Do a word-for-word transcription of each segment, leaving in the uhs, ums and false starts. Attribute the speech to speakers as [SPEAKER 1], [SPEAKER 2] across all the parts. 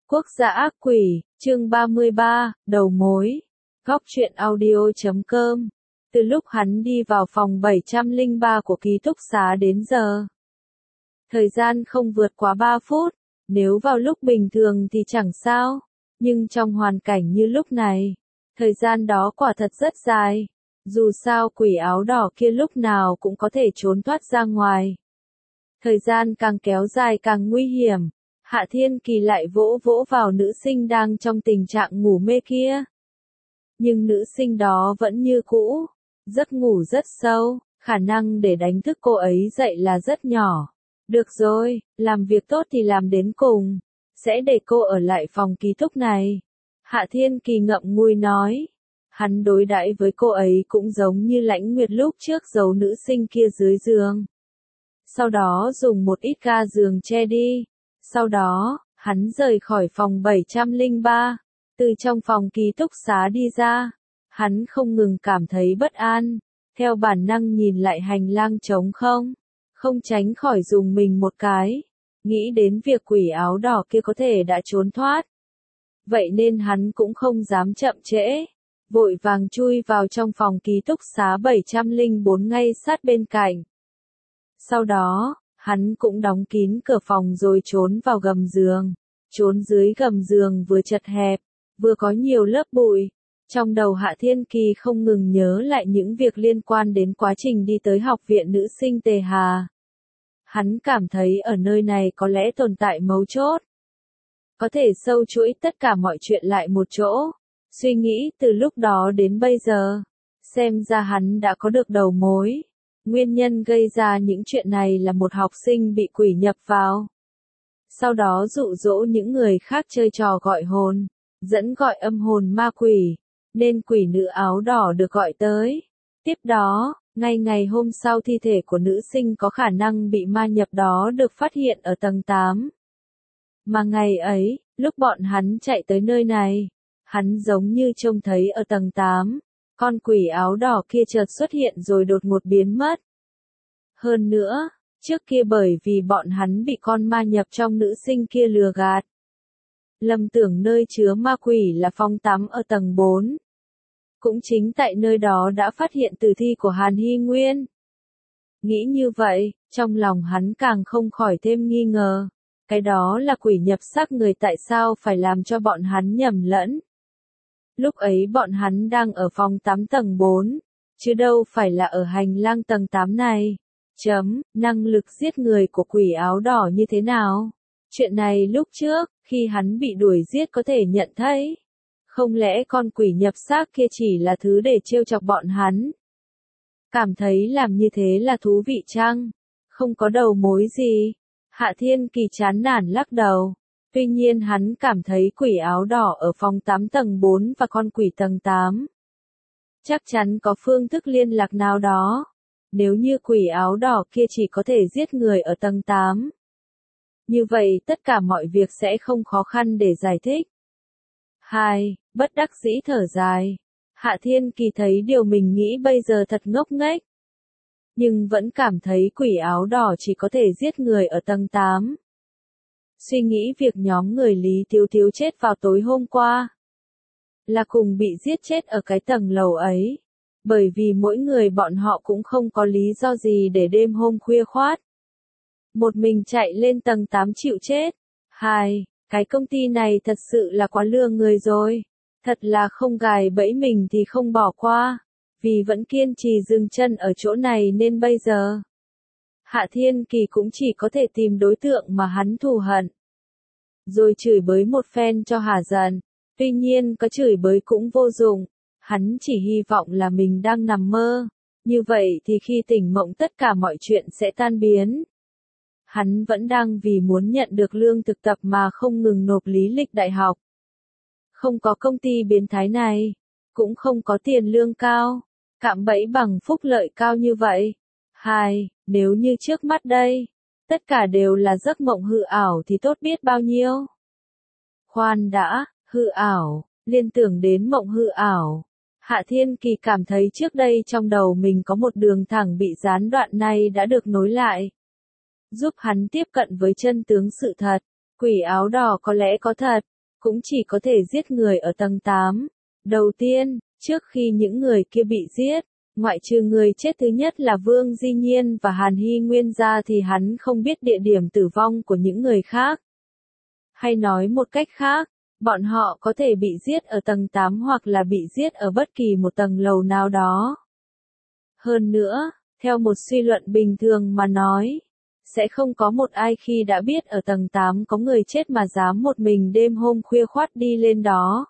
[SPEAKER 1] Quốc gia ác quỷ, chương ba mươi ba, đầu mối. Góc truyện audio chấm com. Từ lúc hắn đi vào phòng bảy trăm lẻ ba của ký túc xá đến giờ, thời gian không vượt quá ba phút, nếu vào lúc bình thường thì chẳng sao, nhưng trong hoàn cảnh như lúc này, thời gian đó quả thật rất dài. Dù sao quỷ áo đỏ kia lúc nào cũng có thể trốn thoát ra ngoài. Thời gian càng kéo dài càng nguy hiểm. Hạ Thiên Kỳ lại vỗ vỗ vào nữ sinh đang trong tình trạng ngủ mê kia. Nhưng nữ sinh đó vẫn như cũ, giấc ngủ rất sâu, khả năng để đánh thức cô ấy dậy là rất nhỏ. Được rồi, làm việc tốt thì làm đến cùng, sẽ để cô ở lại phòng ký túc này. Hạ Thiên Kỳ ngậm ngùi nói. Hắn đối đãi với cô ấy cũng giống như Lãnh Nguyệt lúc trước giấu nữ sinh kia dưới giường. Sau đó dùng một ít ga giường che đi. Sau đó, hắn rời khỏi phòng bảy trăm lẻ ba, từ trong phòng ký túc xá đi ra. Hắn không ngừng cảm thấy bất an, theo bản năng nhìn lại hành lang trống không, không tránh khỏi dùng mình một cái, nghĩ đến việc quỷ áo đỏ kia có thể đã trốn thoát. Vậy nên hắn cũng không dám chậm trễ, vội vàng chui vào trong phòng ký túc xá bảy trăm lẻ bốn ngay sát bên cạnh. Sau đó, hắn cũng đóng kín cửa phòng rồi trốn vào gầm giường. Trốn dưới gầm giường vừa chật hẹp, vừa có nhiều lớp bụi. Trong đầu Hạ Thiên Kỳ không ngừng nhớ lại những việc liên quan đến quá trình đi tới học viện nữ sinh Tề Hà. Hắn cảm thấy ở nơi này có lẽ tồn tại mấu chốt. Có thể sâu chuỗi tất cả mọi chuyện lại một chỗ. Suy nghĩ từ lúc đó đến bây giờ, xem ra hắn đã có được đầu mối. Nguyên nhân gây ra những chuyện này là một học sinh bị quỷ nhập vào. Sau đó dụ dỗ những người khác chơi trò gọi hồn, dẫn gọi âm hồn ma quỷ, nên quỷ nữ áo đỏ được gọi tới. Tiếp đó, ngay ngày hôm sau thi thể của nữ sinh có khả năng bị ma nhập đó được phát hiện ở tầng tám. Mà ngày ấy, lúc bọn hắn chạy tới nơi này, hắn giống như trông thấy ở tầng tám. Con quỷ áo đỏ kia chợt xuất hiện rồi đột ngột biến mất. Hơn nữa, trước kia bởi vì bọn hắn bị con ma nhập trong nữ sinh kia lừa gạt, lầm tưởng nơi chứa ma quỷ là phòng tắm ở tầng bốn. Cũng chính tại nơi đó đã phát hiện tử thi của Hàn Hy Nguyên. Nghĩ như vậy, trong lòng hắn càng không khỏi thêm nghi ngờ. Cái đó là quỷ nhập xác người, tại sao phải làm cho bọn hắn nhầm lẫn? Lúc ấy bọn hắn đang ở phòng tắm tầng bốn, chứ đâu phải là ở hành lang tầng tám này. Chấm, năng lực giết người của quỷ áo đỏ như thế nào? Chuyện này lúc trước, khi hắn bị đuổi giết có thể nhận thấy. Không lẽ con quỷ nhập xác kia chỉ là thứ để trêu chọc bọn hắn? Cảm thấy làm như thế là thú vị chăng? Không có đầu mối gì. Hạ Thiên Kỳ chán nản lắc đầu. Tuy nhiên hắn cảm thấy quỷ áo đỏ ở phòng tám tầng bốn và con quỷ tầng tám. Chắc chắn có phương thức liên lạc nào đó. Nếu như quỷ áo đỏ kia chỉ có thể giết người ở tầng tám. Như vậy tất cả mọi việc sẽ không khó khăn để giải thích. Hai, bất đắc dĩ thở dài. Hạ Thiên Kỳ thấy điều mình nghĩ bây giờ thật ngốc nghếch. Nhưng vẫn cảm thấy quỷ áo đỏ chỉ có thể giết người ở tầng tám. Suy nghĩ việc nhóm người Lý Thiếu Thiếu chết vào tối hôm qua là cùng bị giết chết ở cái tầng lầu ấy. Bởi vì mỗi người bọn họ cũng không có lý do gì để đêm hôm khuya khoát một mình chạy lên tầng tám chịu chết. Hai, cái công ty này thật sự là quá lừa người rồi. Thật là không gài bẫy mình thì không bỏ qua. Vì vẫn kiên trì dừng chân ở chỗ này nên bây giờ Hạ Thiên Kỳ cũng chỉ có thể tìm đối tượng mà hắn thù hận, rồi chửi bới một phen cho hả giận. Tuy nhiên có chửi bới cũng vô dụng. Hắn chỉ hy vọng là mình đang nằm mơ. Như vậy thì khi tỉnh mộng tất cả mọi chuyện sẽ tan biến. Hắn vẫn đang vì muốn nhận được lương thực tập mà không ngừng nộp lý lịch đại học. Không có công ty biến thái này, cũng không có tiền lương cao, cạm bẫy bằng phúc lợi cao như vậy. Hai, nếu như trước mắt đây, tất cả đều là giấc mộng hư ảo thì tốt biết bao nhiêu. Khoan đã, hư ảo, liên tưởng đến mộng hư ảo. Hạ Thiên Kỳ cảm thấy trước đây trong đầu mình có một đường thẳng bị gián đoạn này đã được nối lại, giúp hắn tiếp cận với chân tướng sự thật. Quỷ áo đỏ có lẽ có thật, cũng chỉ có thể giết người ở tầng tám. Đầu tiên, trước khi những người kia bị giết, ngoại trừ người chết thứ nhất là Vương Di Nhiên và Hàn Hy Nguyên ra thì hắn không biết địa điểm tử vong của những người khác. Hay nói một cách khác, bọn họ có thể bị giết ở tầng tám hoặc là bị giết ở bất kỳ một tầng lầu nào đó. Hơn nữa, theo một suy luận bình thường mà nói, sẽ không có một ai khi đã biết ở tầng tám có người chết mà dám một mình đêm hôm khuya khoắt đi lên đó.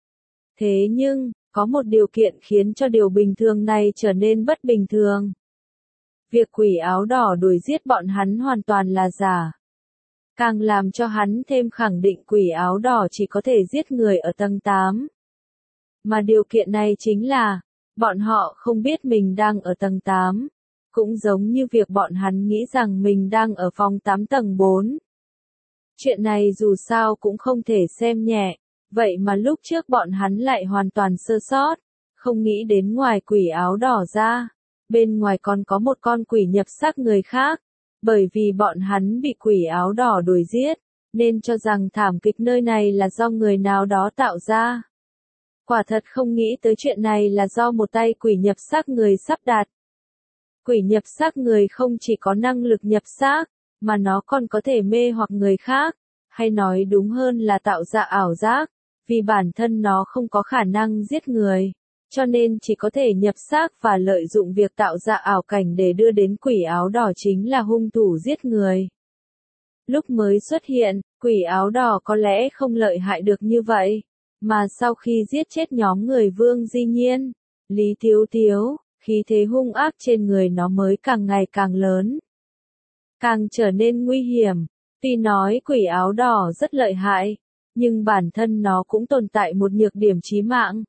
[SPEAKER 1] Thế nhưng, có một điều kiện khiến cho điều bình thường này trở nên bất bình thường. Việc quỷ áo đỏ đuổi giết bọn hắn hoàn toàn là giả. Càng làm cho hắn thêm khẳng định quỷ áo đỏ chỉ có thể giết người ở tầng tám. Mà điều kiện này chính là, bọn họ không biết mình đang ở tầng tám. Cũng giống như việc bọn hắn nghĩ rằng mình đang ở phòng tám tầng bốn. Chuyện này dù sao cũng không thể xem nhẹ, vậy mà lúc trước bọn hắn lại hoàn toàn sơ sót, không nghĩ đến ngoài quỷ áo đỏ ra, bên ngoài còn có một con quỷ nhập xác người khác, bởi vì bọn hắn bị quỷ áo đỏ đuổi giết, nên cho rằng thảm kịch nơi này là do người nào đó tạo ra. Quả thật không nghĩ tới chuyện này là do một tay quỷ nhập xác người sắp đặt. Quỷ nhập xác người không chỉ có năng lực nhập xác, mà nó còn có thể mê hoặc người khác, hay nói đúng hơn là tạo ra ảo giác, vì bản thân nó không có khả năng giết người, cho nên chỉ có thể nhập xác và lợi dụng việc tạo ra ảo cảnh để đưa đến quỷ áo đỏ chính là hung thủ giết người. Lúc mới xuất hiện, quỷ áo đỏ có lẽ không lợi hại được như vậy, mà sau khi giết chết nhóm người Vương Di Nhiên, Lý Tiếu Tiếu, khí thế hung ác trên người nó mới càng ngày càng lớn, càng trở nên nguy hiểm. Tuy nói quỷ áo đỏ rất lợi hại, nhưng bản thân nó cũng tồn tại một nhược điểm chí mạng.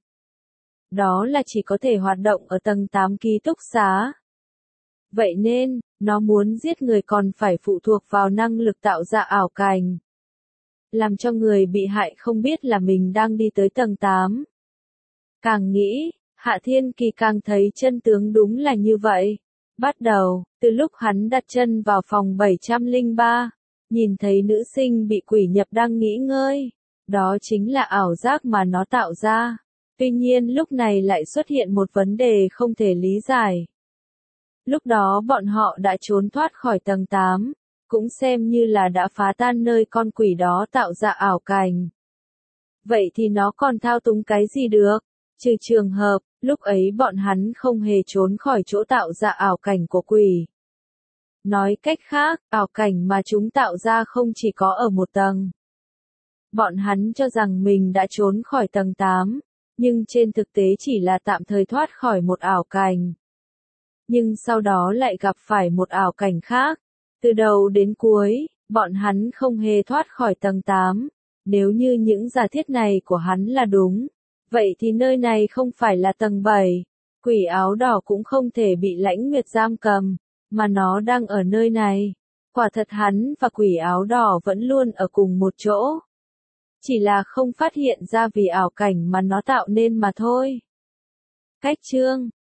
[SPEAKER 1] Đó là chỉ có thể hoạt động ở tầng tám ký túc xá. Vậy nên, nó muốn giết người còn phải phụ thuộc vào năng lực tạo ra ảo cảnh, làm cho người bị hại không biết là mình đang đi tới tầng tám. Càng nghĩ, Hạ Thiên Kỳ càng thấy chân tướng đúng là như vậy. Bắt đầu, từ lúc hắn đặt chân vào phòng bảy trăm lẻ ba, nhìn thấy nữ sinh bị quỷ nhập đang nghỉ ngơi, đó chính là ảo giác mà nó tạo ra. Tuy nhiên lúc này lại xuất hiện một vấn đề không thể lý giải. Lúc đó bọn họ đã trốn thoát khỏi tầng tám, cũng xem như là đã phá tan nơi con quỷ đó tạo ra ảo cảnh. Vậy thì nó còn thao túng cái gì được? Trừ trường hợp, lúc ấy bọn hắn không hề trốn khỏi chỗ tạo ra ảo cảnh của quỷ. Nói cách khác, ảo cảnh mà chúng tạo ra không chỉ có ở một tầng. Bọn hắn cho rằng mình đã trốn khỏi tầng tám, nhưng trên thực tế chỉ là tạm thời thoát khỏi một ảo cảnh. Nhưng sau đó lại gặp phải một ảo cảnh khác. Từ đầu đến cuối, bọn hắn không hề thoát khỏi tầng tám. Nếu như những giả thiết này của hắn là đúng, vậy thì nơi này không phải là tầng bảy. Quỷ áo đỏ cũng không thể bị Lãnh Nguyệt giam cầm, mà nó đang ở nơi này. Quả thật hắn và quỷ áo đỏ vẫn luôn ở cùng một chỗ. Chỉ là không phát hiện ra vì ảo cảnh mà nó tạo nên mà thôi. Cách chương